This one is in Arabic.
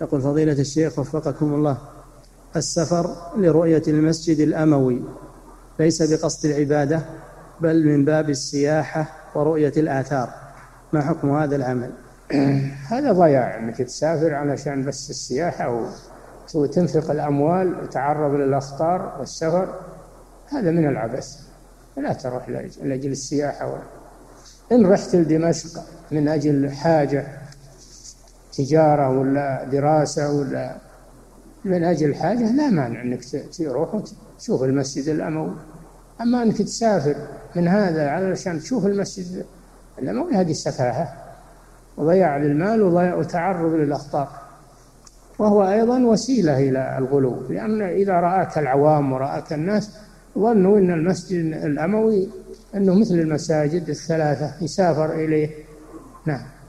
يقول فضيلة الشيخ وفقكم الله، السفر لرؤية المسجد الأموي ليس بقصد العبادة بل من باب السياحة ورؤية الآثار، ما حكم هذا العمل؟ هذا ضياع أنك تسافر علشان بس السياحة وتنفق الأموال وتعرض للأخطار والسفر، هذا من العبث. لا تروح لأجل السياحة. إن رحت لدمشق من أجل حاجة تجارة ولا دراسة ولا من أجل حاجة لا مانع أنك تروح وتشوف المسجد الأموي. أما أنك تسافر من هذا علشان تشوف المسجد الأموي هذه سفاهة وضياع للمال وتعرض للأخطار، وهو أيضا وسيلة إلى الغلو، لأن إذا رآك العوام ورآك الناس ظنوا أن المسجد الأموي أنه مثل المساجد الثلاثة يسافر إليه. نعم.